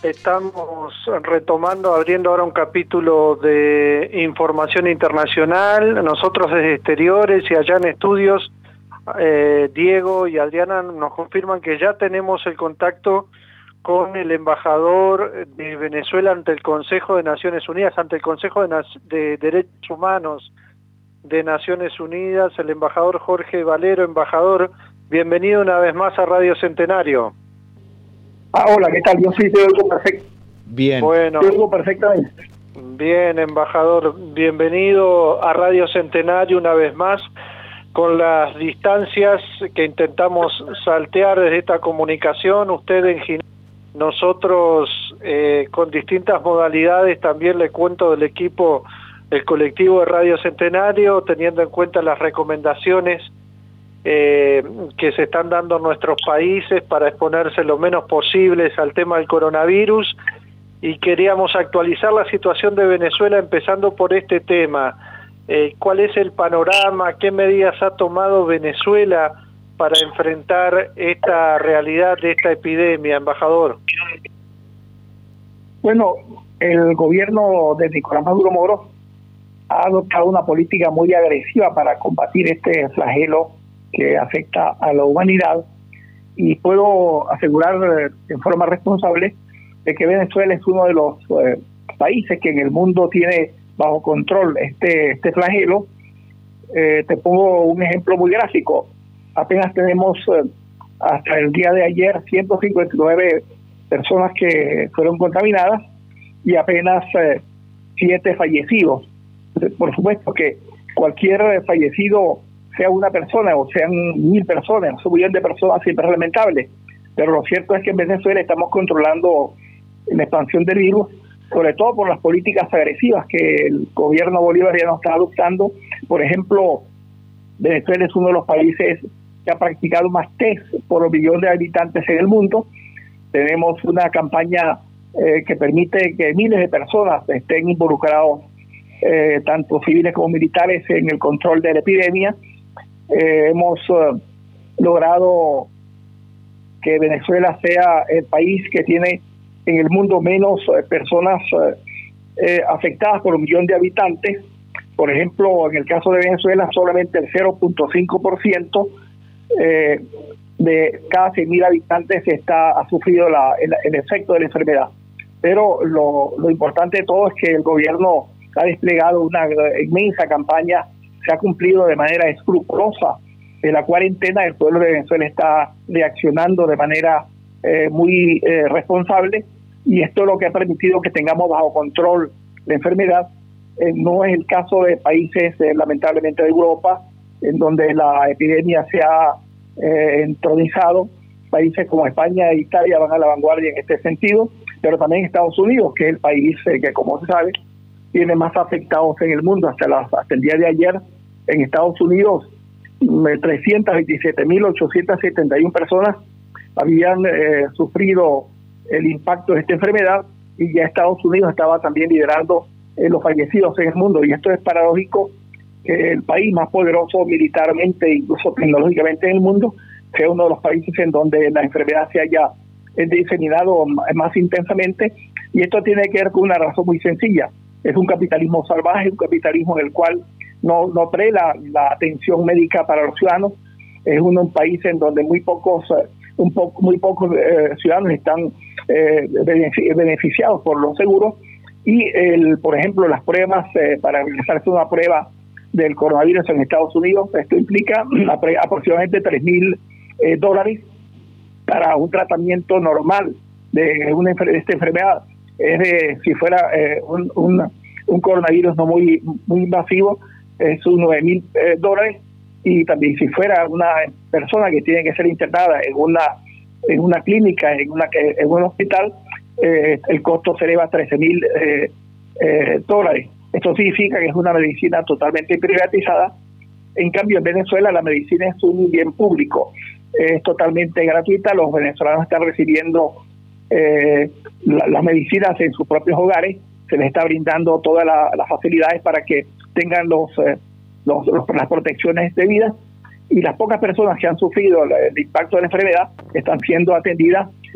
Estamos retomando, abriendo ahora un capítulo de información internacional. Nosotros desde exteriores y allá en estudios, Diego y Adriana nos confirman que ya tenemos el contacto con el embajador de Venezuela ante el Consejo de Naciones Unidas, ante el Consejo de Derechos Humanos de Naciones Unidas, el embajador Jorge Valero. Embajador, bienvenido una vez más a Radio Centenario. Hola, ¿qué tal? Yo sí te oigo perfecto. Bien. Bueno, te oigo perfectamente. Bien, embajador, bienvenido a Radio Centenario una vez más, con las distancias que intentamos saltear desde esta comunicación, usted en Ginebra, nosotros con distintas modalidades. También le cuento del equipo, el colectivo de Radio Centenario, teniendo en cuenta las recomendaciones que se están dando en nuestros países para exponerse lo menos posibles al tema del coronavirus, y queríamos actualizar la situación de Venezuela empezando por este tema. ¿Cuál es el panorama? ¿Qué medidas ha tomado Venezuela para enfrentar esta realidad de esta epidemia, embajador? Bueno, el gobierno de Nicolás Maduro Moro ha adoptado una política muy agresiva para combatir este flagelo que afecta a la humanidad, y puedo asegurar en forma responsable de que Venezuela es uno de los países que en el mundo tiene bajo control este flagelo. Te pongo un ejemplo muy gráfico. Apenas tenemos hasta el día de ayer 159 personas que fueron contaminadas y apenas 7 fallecidos. Por supuesto que cualquier fallecido, sea una persona o sean 1000 personas, un millón de personas, siempre es lamentable. Pero lo cierto es que en Venezuela estamos controlando la expansión del virus, sobre todo por las políticas agresivas que el gobierno bolivariano está adoptando. Por ejemplo, Venezuela es uno de los países que ha practicado más test por millón de habitantes en el mundo. Tenemos una campaña que permite que miles de personas estén involucrados, tanto civiles como militares, en el control de la epidemia. Hemos logrado que Venezuela sea el país que tiene en el mundo menos personas afectadas por 1 millón de habitantes. Por ejemplo, en el caso de Venezuela, solamente el 0.5% de cada 100.000 habitantes ha sufrido el efecto de la enfermedad. Pero lo importante de todo es que el gobierno ha desplegado una inmensa campaña, se ha cumplido de manera escrupulosa la cuarentena. El pueblo de Venezuela está reaccionando de manera muy responsable, y esto es lo que ha permitido que tengamos bajo control la enfermedad. No es el caso de países, lamentablemente, de Europa, en donde la epidemia se ha entronizado. Países como España e Italia van a la vanguardia en este sentido, pero también Estados Unidos, que es el país que, como se sabe, tiene más afectados en el mundo. Hasta el día de ayer, en Estados Unidos, 327.871 personas habían sufrido el impacto de esta enfermedad, y ya Estados Unidos estaba también liderando los fallecidos en el mundo. Y esto es paradójico, que el país más poderoso militarmente e incluso tecnológicamente en el mundo sea uno de los países en donde la enfermedad se haya diseminado más intensamente. Y esto tiene que ver con una razón muy sencilla: es un capitalismo salvaje, un capitalismo en el cual no prela la atención médica para los ciudadanos. Es un país en donde muy pocos ciudadanos están beneficiados por los seguros, y por ejemplo, las pruebas para realizarse una prueba del coronavirus en Estados Unidos, esto implica aproximadamente $3,000 para un tratamiento normal de esta enfermedad. Si fuera un coronavirus no muy invasivo, es un $9,000, y también si fuera una persona que tiene que ser internada en una clínica, en un hospital, el costo se eleva a $13,000. Esto significa que es una medicina totalmente privatizada. En cambio, en Venezuela la medicina es un bien público, es totalmente gratuita. Los venezolanos están recibiendo las medicinas en sus propios hogares, se les está brindando todas las facilidades para que tengan las protecciones debidas, y las pocas personas que han sufrido el impacto de la enfermedad están siendo atendidas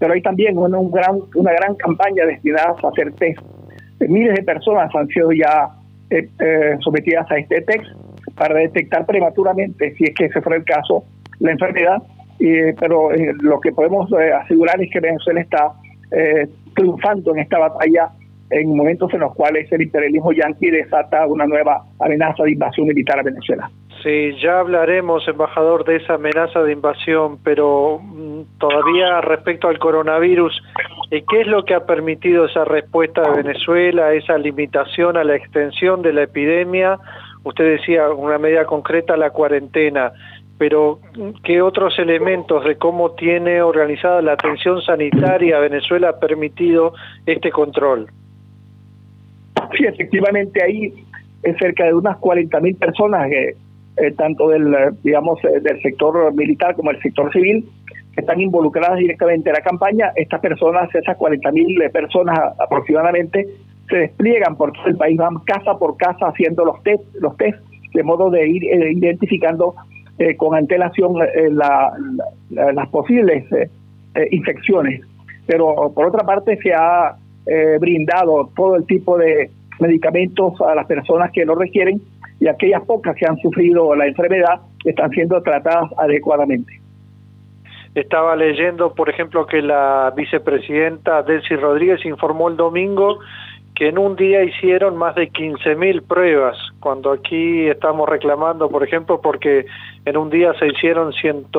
pero hay también una gran campaña destinada a hacer test. Miles de personas han sido ya sometidas a este test para detectar prematuramente, si es que ese fuera el caso, la enfermedad, pero lo que podemos asegurar es que Venezuela está triunfando en esta batalla en momentos en los cuales el imperialismo yanqui desata una nueva amenaza de invasión militar a Venezuela. Sí, ya hablaremos, embajador, de esa amenaza de invasión, pero todavía respecto al coronavirus, ¿qué es lo que ha permitido esa respuesta de Venezuela, esa limitación a la extensión de la epidemia? Usted decía una medida concreta, la cuarentena, pero ¿qué otros elementos de cómo tiene organizada la atención sanitaria Venezuela ha permitido este control? Sí, efectivamente hay cerca de unas 40.000 personas, tanto del sector militar como del sector civil, que están involucradas directamente en la campaña. Estas personas, esas 40.000 personas aproximadamente, se despliegan por todo el país, van casa por casa haciendo los test, de modo de ir identificando con antelación las posibles infecciones. Pero por otra parte se ha brindado todo el tipo de medicamentos a las personas que lo requieren, y aquellas pocas que han sufrido la enfermedad están siendo tratadas adecuadamente. Estaba leyendo, por ejemplo, que la vicepresidenta Delcy Rodríguez informó el domingo que en un día hicieron más de 15.000 pruebas, cuando aquí estamos reclamando, por ejemplo, porque en un día se hicieron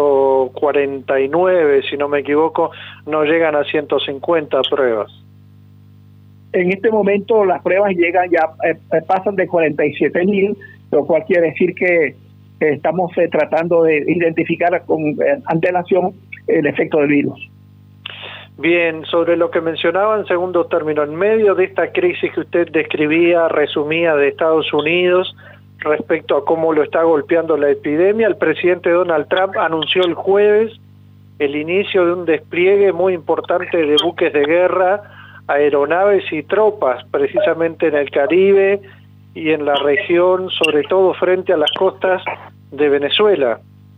149, si no me equivoco, no llegan a 150 pruebas. En este momento las pruebas llegan pasan de 47.000, lo cual quiere decir que estamos tratando de identificar con antelación el efecto del virus. Bien, sobre lo que mencionaba en segundo término, en medio de esta crisis que usted describía, resumía, de Estados Unidos, respecto a cómo lo está golpeando la epidemia, el presidente Donald Trump anunció el jueves el inicio de un despliegue muy importante de buques de guerra, aeronaves y tropas, precisamente en el Caribe y en la región, sobre todo frente a las costas de Venezuela.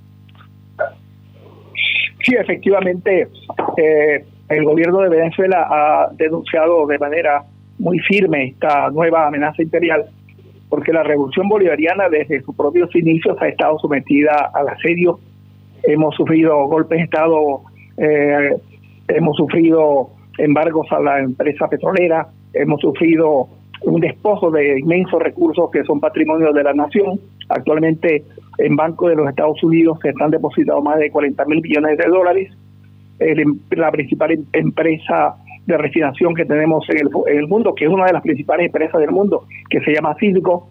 Sí, efectivamente, el gobierno de Venezuela ha denunciado de manera muy firme esta nueva amenaza imperial, porque la revolución bolivariana desde sus propios inicios ha estado sometida al asedio. Hemos sufrido golpes de Estado, hemos sufrido embargos a la empresa petrolera, hemos sufrido un despojo de inmensos recursos que son patrimonio de la nación. Actualmente en Banco de los Estados Unidos se están depositados más de 40.000 millones de dólares. La principal empresa de refinación que tenemos en el mundo, que es una de las principales empresas del mundo, que se llama Cisco,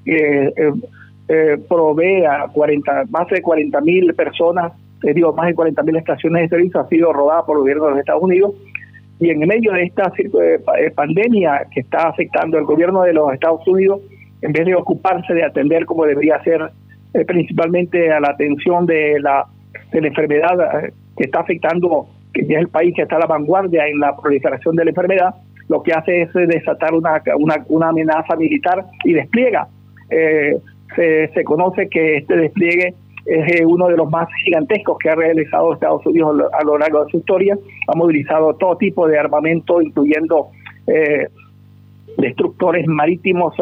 provee a más de 40.000 personas, más de 40.000 estaciones de servicio, ha sido rodada por el gobierno de los Estados Unidos. Y en medio de esta pandemia que está afectando el gobierno de los Estados Unidos, en vez de ocuparse de atender como debería ser principalmente a la atención de la enfermedad que está afectando, que es el país que está a la vanguardia en la proliferación de la enfermedad, lo que hace es desatar una amenaza militar y despliega. Se conoce que este despliegue es uno de los más gigantescos que ha realizado Estados Unidos a lo largo de su historia. Ha movilizado todo tipo de armamento, incluyendo destructores marítimos,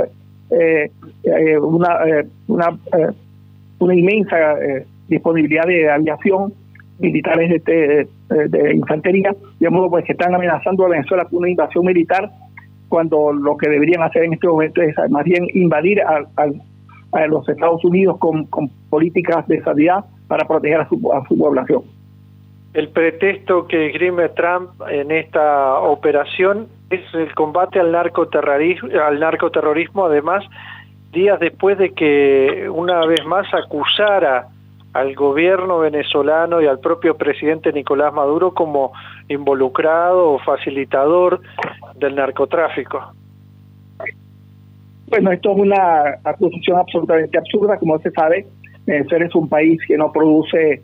una inmensa disponibilidad de aviación, militares de infantería, de modo pues que están amenazando a Venezuela con una invasión militar, cuando lo que deberían hacer en este momento es más bien invadir a los Estados Unidos con políticas de sanidad para proteger a su población. El pretexto que esgrime Trump en esta operación es el combate al narcoterrorismo, además, días después de que una vez más acusara al gobierno venezolano y al propio presidente Nicolás Maduro como involucrado o facilitador del narcotráfico. Bueno, esto es una acusación absolutamente absurda. Como se sabe, Venezuela es un país que no produce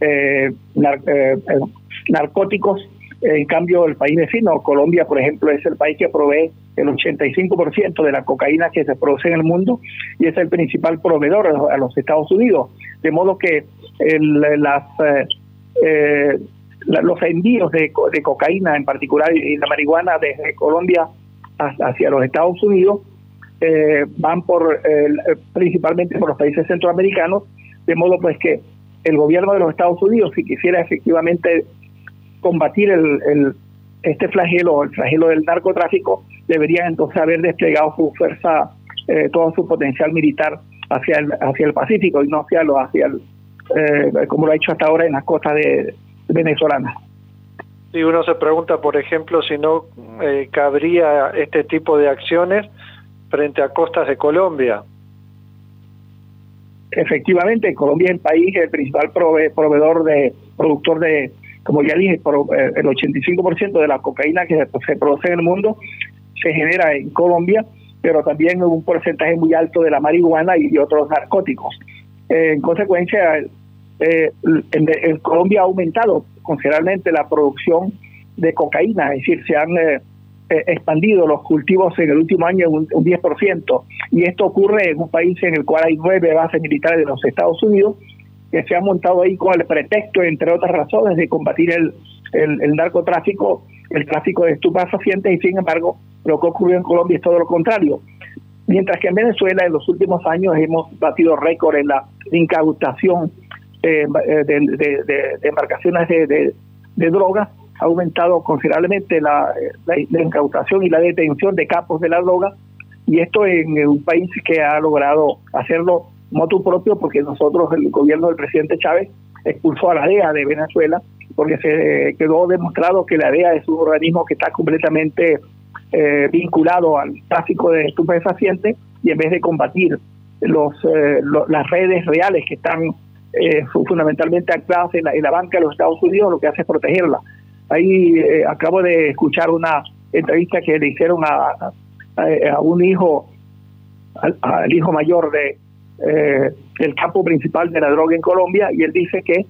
narcóticos. En cambio, el país vecino, Colombia, por ejemplo, es el país que provee el 85% de la cocaína que se produce en el mundo y es el principal proveedor a los Estados Unidos. De modo que los envíos de cocaína en particular y la marihuana desde Colombia hacia los Estados Unidos van principalmente por los países centroamericanos, de modo pues que el gobierno de los Estados Unidos, si quisiera efectivamente combatir este flagelo, el flagelo del narcotráfico, debería entonces haber desplegado su fuerza, todo su potencial militar hacia el Pacífico y no como lo ha hecho hasta ahora en las costas venezolanas. Y uno se pregunta, por ejemplo, si no cabría este tipo de acciones frente a costas de Colombia. Efectivamente, Colombia es el principal productor de, como ya dije, el 85% de la cocaína que se produce en el mundo se genera en Colombia, pero también un porcentaje muy alto de la marihuana y otros narcóticos. En consecuencia, en Colombia ha aumentado considerablemente la producción de cocaína, es decir, se han expandido los cultivos en el último año un 10%, y esto ocurre en un país en el cual hay 9 bases militares de los Estados Unidos que se han montado ahí con el pretexto, entre otras razones, de combatir el narcotráfico, el tráfico de estupefacientes, y sin embargo lo que ocurrió en Colombia es todo lo contrario. Mientras que en Venezuela en los últimos años hemos batido récord en la incautación de embarcaciones de drogas, ha aumentado considerablemente la incautación y la detención de capos de la droga, y esto en un país que ha logrado hacerlo motu propio, porque nosotros, el gobierno del presidente Chávez, expulsó a la DEA de Venezuela, porque se quedó demostrado que la DEA es un organismo que está completamente vinculado al tráfico de estupefacientes, y en vez de combatir las redes reales que están fundamentalmente ancladas en la banca de los Estados Unidos, lo que hace es protegerla. Ahí acabo de escuchar una entrevista que le hicieron a un hijo, al hijo mayor del campo principal de la droga en Colombia, y él dice que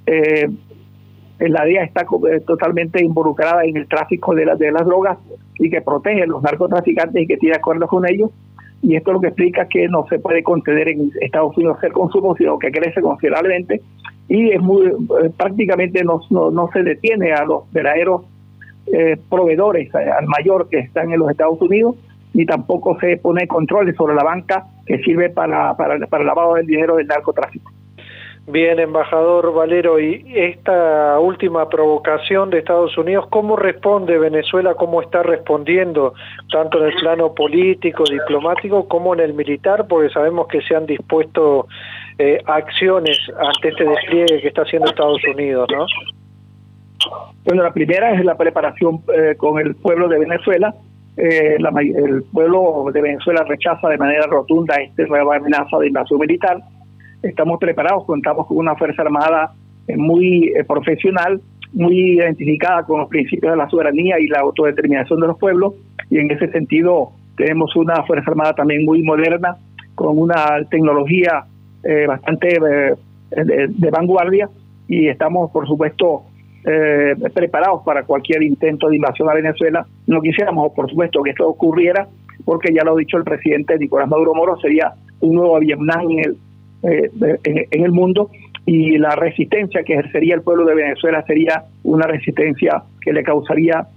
la DEA está totalmente involucrada en el tráfico de las drogas y que protege a los narcotraficantes y que tiene acuerdos con ellos, y esto es lo que explica que no se puede conceder en Estados Unidos el consumo, sino que crece considerablemente, y es prácticamente no se detiene a los verdaderos proveedores al mayor que están en los Estados Unidos, ni tampoco se pone controles sobre la banca que sirve para el lavado del dinero del narcotráfico. Bien, embajador Valero, y esta última provocación de Estados Unidos, ¿cómo responde Venezuela? ¿Cómo está respondiendo, tanto en el plano político, diplomático, como en el militar? Porque sabemos que se han dispuesto acciones ante este despliegue que está haciendo Estados Unidos, ¿no? Bueno, la primera es la preparación con el pueblo de Venezuela. El pueblo de Venezuela rechaza de manera rotunda esta nueva amenaza de invasión militar. Estamos preparados, contamos con una Fuerza Armada muy profesional, muy identificada con los principios de la soberanía y la autodeterminación de los pueblos, y en ese sentido tenemos una Fuerza Armada también muy moderna, con una tecnología bastante de vanguardia, y estamos, por supuesto, preparados para cualquier intento de invasión a Venezuela. No quisiéramos, por supuesto, que esto ocurriera, porque ya lo ha dicho el presidente Nicolás Maduro Moro, sería un nuevo Vietnam en el mundo, y la resistencia que ejercería el pueblo de Venezuela sería una resistencia que le causaría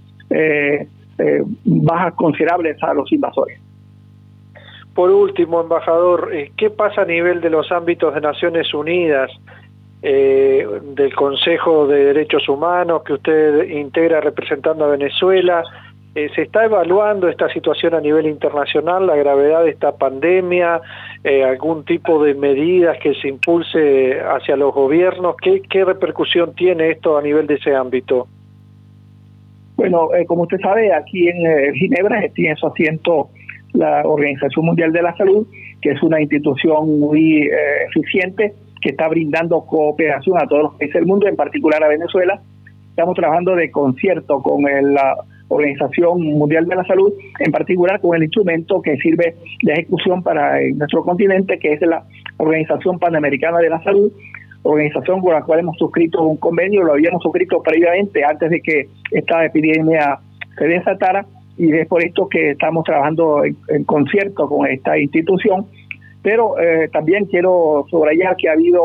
bajas considerables a los invasores. Por último, embajador, ¿qué pasa a nivel de los ámbitos de Naciones Unidas, del Consejo de Derechos Humanos que usted integra representando a Venezuela? ¿Se está evaluando esta situación a nivel internacional, la gravedad de esta pandemia, algún tipo de medidas que se impulse hacia los gobiernos? ¿Qué repercusión tiene esto a nivel de ese ámbito? Bueno, como usted sabe, aquí en Ginebra tiene su asiento la Organización Mundial de la Salud, que es una institución muy eficiente, que está brindando cooperación a todos los países del mundo, en particular a Venezuela. Estamos trabajando de concierto con la Organización Mundial de la Salud, en particular con el instrumento que sirve de ejecución para nuestro continente, que es la Organización Panamericana de la Salud, organización con la cual hemos suscrito un convenio. Lo habíamos suscrito previamente, antes de que esta epidemia se desatara, y es por esto que estamos trabajando en concierto con esta institución. Pero también quiero subrayar que ha habido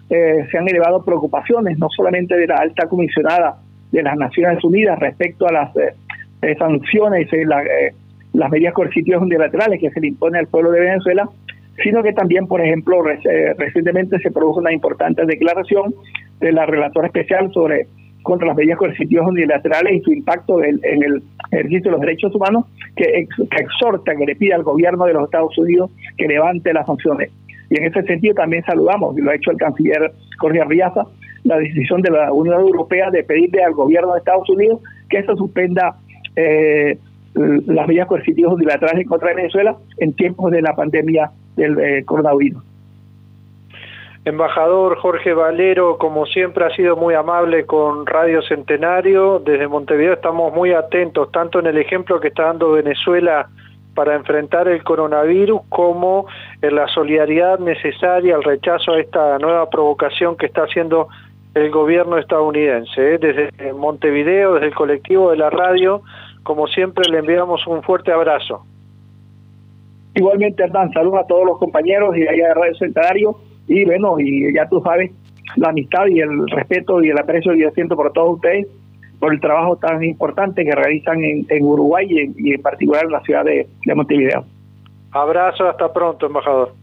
se han elevado preocupaciones, no solamente de la alta comisionada de las Naciones Unidas respecto a las sanciones y las medidas coercitivas unilaterales que se le impone al pueblo de Venezuela, sino que también, por ejemplo, recientemente se produjo una importante declaración de la relatora especial contra las medidas coercitivas unilaterales y su impacto en el ejercicio de los derechos humanos, que exhorta, que le pide al gobierno de los Estados Unidos que levante las sanciones. Y en ese sentido también saludamos, y lo ha hecho el canciller Jorge Arriaza, la decisión de la Unión Europea de pedirle al gobierno de Estados Unidos que se suspenda las medidas coercitivas unilaterales en contra de Venezuela en tiempos de la pandemia del coronavirus. Embajador Jorge Valero, como siempre, ha sido muy amable con Radio Centenario. Desde Montevideo estamos muy atentos, tanto en el ejemplo que está dando Venezuela para enfrentar el coronavirus, como en la solidaridad necesaria, el rechazo a esta nueva provocación que está haciendo el gobierno estadounidense. Desde Montevideo, desde el colectivo de la radio, como siempre, le enviamos un fuerte abrazo. Igualmente, Hernán, saludos a todos los compañeros y allá de Radio Centenario. Y bueno, y ya tú sabes, la amistad y el respeto y el aprecio que yo siento por todos ustedes, por el trabajo tan importante que realizan en Uruguay y en particular en la ciudad de Montevideo. Abrazo, hasta pronto, embajador.